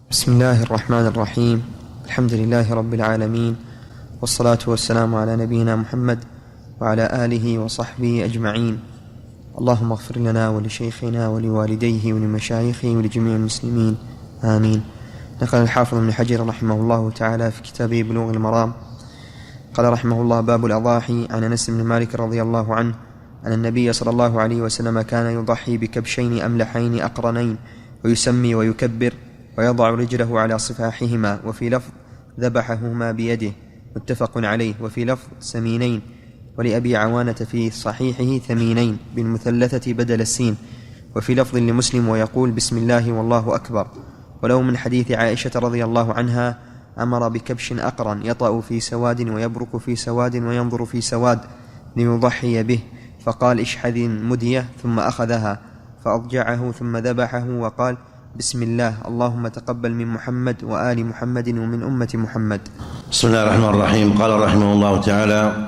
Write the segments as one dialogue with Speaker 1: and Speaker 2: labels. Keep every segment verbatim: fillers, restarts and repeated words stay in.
Speaker 1: بسم الله الرحمن الرحيم. الحمد لله رب العالمين، والصلاة والسلام على نبينا محمد وعلى آله وصحبه أجمعين. اللهم اغفر لنا ولشيخنا ولوالديه ولمشايخه ولجميع المسلمين، آمين. نقل الحافظ ابن حجر رحمه الله تعالى في كتابه بلوغ المرام قال رحمه الله: باب الأضاحي. عن أنس بن مالك رضي الله عنه أن النبي صلى الله عليه وسلم كان يضحي بكبشين أملحين أقرنين، ويسمي ويكبر ويضع رجله على صفاحهما، وفي لفظ ذبحهما بيده، متفق عليه. وفي لفظ سمينين، ولأبي عوانة في صحيحه ثمينين بالمثلثة بدل السين. وفي لفظ لمسلم ويقول: بسم الله والله أكبر. ولو من حديث عائشة رضي الله عنها: أمر بكبش أقرن يطأ في سواد ويبرك في سواد وينظر في سواد ليضحي به، فقال: اشحذ مدية، ثم أخذها فأضجعه ثم ذبحه وقال: بسم الله، اللهم تقبل من محمد وآل محمد ومن أمة محمد.
Speaker 2: بسم الله الرحمن الرحيم. قال رحمه الله تعالى: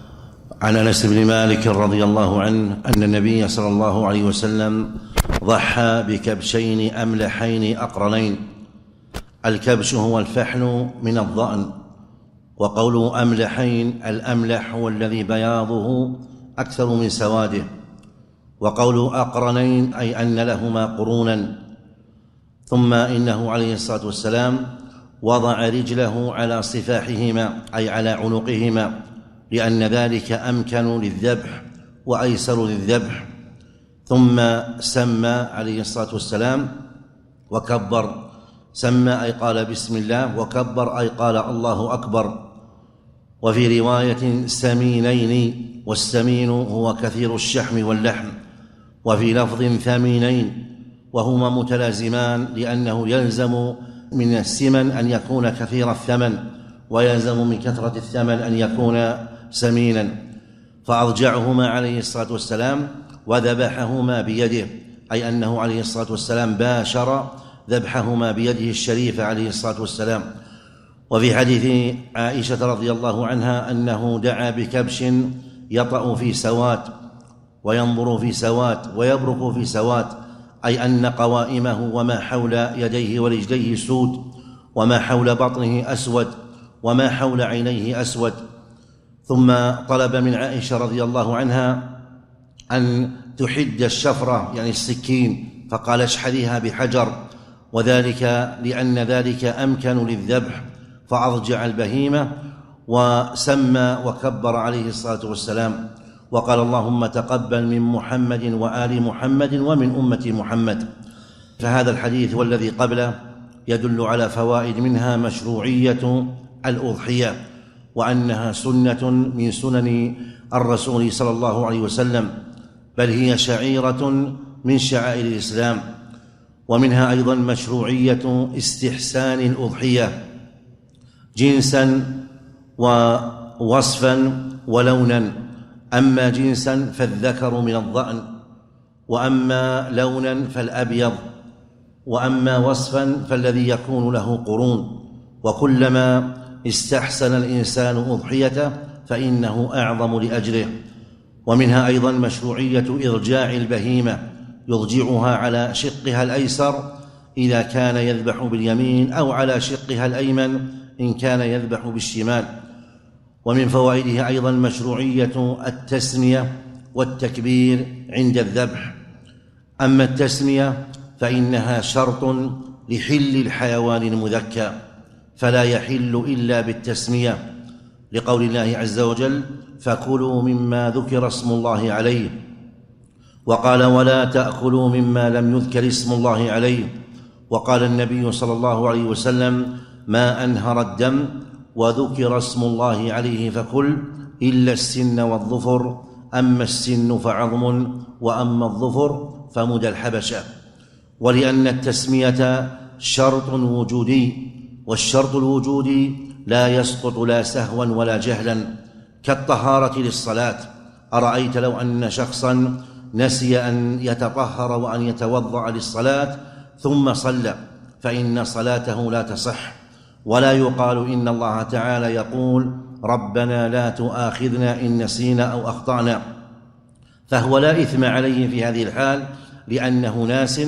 Speaker 2: عن أنس بن مالك رضي الله عنه أن النبي صلى الله عليه وسلم ضحى بكبشين أملحين أقرنين. الكبش هو الفحل من الضأن، وقوله أملحين، الأملح هو الذي بياضه أكثر من سواده، وقوله أقرنين أي أن لهما قرونا. ثم إنه عليه الصلاة والسلام وضع رجله على صفاحهما أي على عنقهما، لأن ذلك أمكن للذبح وأيسر للذبح. ثم سمى عليه الصلاة والسلام وكبر. سمى أي قال بسم الله، وكبر أي قال الله أكبر. وفي رواية سمينين، والسمين هو كثير الشحم واللحم. وفي لفظ ثمينين، وهما متلازمان، لأنه يلزم من السمن أن يكون كثير الثمن، ويلزم من كثرة الثمن أن يكون سمينا. فأضجعهما عليه الصلاة والسلام وذبحهما بيده، أي أنه عليه الصلاة والسلام باشر ذبحهما بيده الشريفة عليه الصلاة والسلام. وفي حديث عائشة رضي الله عنها أنه دعا بكبش يطأ في سواد وينظر في سواد ويبرك في سواد، أي أن قوائمه وما حول يديه ورجليه سود، وما حول بطنه أسود، وما حول عينيه أسود. ثم طلب من عائشة رضي الله عنها أن تحد الشفرة يعني السكين، فقال: اشحذها بحجر، وذلك لأن ذلك أمكن للذبح. فأضجع البهيمة وسمى وكبر عليه الصلاة والسلام، وقال: اللهم تقبل من محمد وآل محمد ومن أمة محمد. فهذا الحديث والذي قبله يدل على فوائد، منها مشروعية الأضحية، وأنها سنة من سنن الرسول صلى الله عليه وسلم، بل هي شعيرة من شعائر الإسلام. ومنها أيضا مشروعية استحسان الأضحية جنسا ووصفا ولونا. أما جنسا فالذكر من الضأن، وأما لونا فالأبيض، وأما وصفا فالذي يكون له قرون. وكلما استحسن الإنسان أضحيته فإنه أعظم لأجره. ومنها أيضا مشروعية إرجاع البهيمة، يضجعها على شقها الأيسر إذا كان يذبح باليمين، أو على شقها الأيمن إن كان يذبح بالشمال. ومن فوائدها أيضا مشروعية التسمية والتكبير عند الذبح. أما التسمية فإنها شرط لحل الحيوان المذكى، فلا يحل إلا بالتسمية، لقول الله عز وجل: فكلوا مما ذكر اسم الله عليه. وقال: ولا تأكلوا مما لم يذكر اسم الله عليه. وقال النبي صلى الله عليه وسلم: ما أنهر الدم وذكر اسم الله عليه فكل، إلا السن والظفر، أما السن فعظم، وأما الظفر فمدى الحبشة. ولأن التسمية شرط وجودي، والشرط الوجودي لا يسقط لا سهوا ولا جهلا، كالطهارة للصلاة. أرأيت لو أن شخصا نسي أن يتطهر وأن يتوضأ للصلاة ثم صلى، فإن صلاته لا تصح. ولا يقال إن الله تعالى يقول: ربنا لا تؤاخذنا إن نسينا أو أخطأنا، فهو لا إثم عليه في هذه الحال لأنه ناس،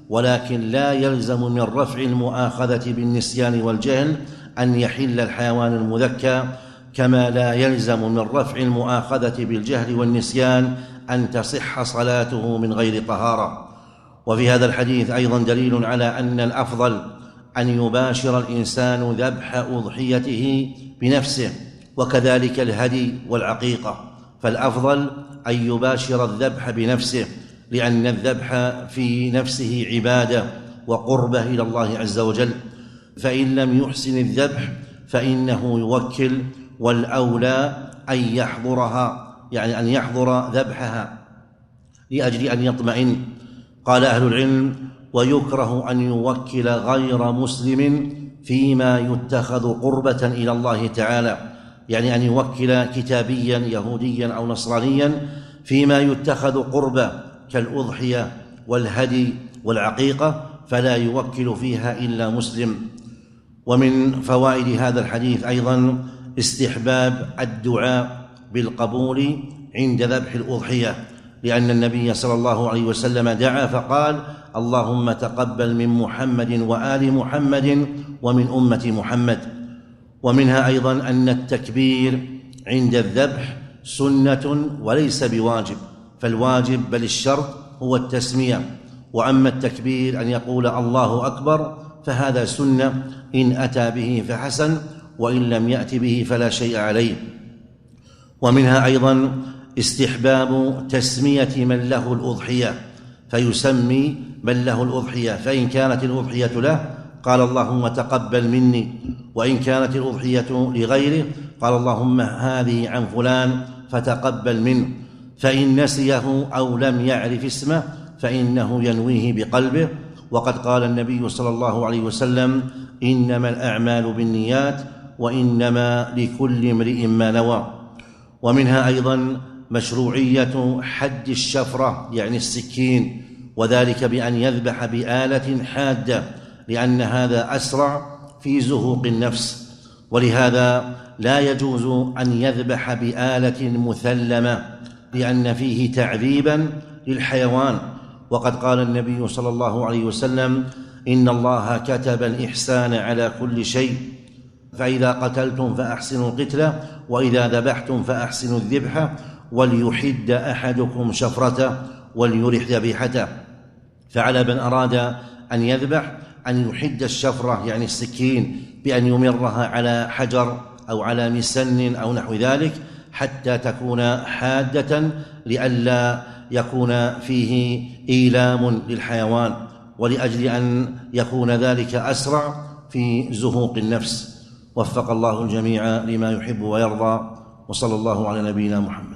Speaker 2: ولكن لا يلزم من رفع المؤاخذة بالنسيان والجهل أن يحل الحيوان المذكى، كما لا يلزم من رفع المؤاخذة بالجهل والنسيان أن تصح صلاته من غير طهارة. وفي هذا الحديث أيضا دليل على أن الأفضل أن يباشر الإنسان ذبح أضحيته بنفسه، وكذلك الهدي والعقيقة، فالأفضل أن يباشر الذبح بنفسه، لأن الذبح في نفسه عبادة وقربة إلى الله عز وجل. فإن لم يحسن الذبح فإنه يوكل، والأولى أن يحضرها، يعني أن يحضر ذبحها لأجل أن يطمئن. قال أهل العلم: ويكره أن يوكل غير مسلم فيما يتخذ قربة إلى الله تعالى، يعني أن يوكل كتابيا يهوديا أو نصرانيا فيما يتخذ قربة كالأضحية والهدي والعقيقة، فلا يوكل فيها إلا مسلم. ومن فوائد هذا الحديث أيضا استحباب الدعاء بالقبول عند ذبح الأضحية، لأن النبي صلى الله عليه وسلم دعا فقال: اللهم تقبل من محمد وآل محمد ومن أمة محمد. ومنها أيضا أن التكبير عند الذبح سنة وليس بواجب، فالواجب بل الشرط هو التسمية، وأما التكبير أن يقول الله أكبر فهذا سنة، إن أتى به فحسن، وإن لم يأت به فلا شيء عليه. ومنها أيضا استحباب تسمية من له الأضحية، فيسمي من له الأضحية، فإن كانت الأضحية له قال اللهم تقبل مني، وإن كانت الأضحية لغيره قال اللهم هذه عن فلان فتقبل منه. فإن نسيه أو لم يعرف اسمه فإنه ينويه بقلبه، وقد قال النبي صلى الله عليه وسلم: إنما الأعمال بالنيات وإنما لكل امرئ ما نوى. ومنها أيضا مشروعية حد الشفرة يعني السكين، وذلك بأن يذبح بآلة حادة، لأن هذا أسرع في زهوق النفس، ولهذا لا يجوز أن يذبح بآلة مثلمة، لأن فيه تعذيبا للحيوان. وقد قال النبي صلى الله عليه وسلم: إن الله كتب الإحسان على كل شيء، فإذا قتلتم فأحسنوا القتلة، وإذا ذبحتم فأحسنوا الذبح، وليحد أحدكم شفرته وليرح ذبيحته. فعلى من أراد أن يذبح أن يحد الشفرة يعني السكين بأن يمرها على حجر أو على مسن أو نحو ذلك حتى تكون حادة، لئلا يكون فيه إيلام للحيوان، ولأجل أن يكون ذلك أسرع في زهوق النفس. وفق الله الجميع لما يحب ويرضى، وصلى الله على نبينا محمد.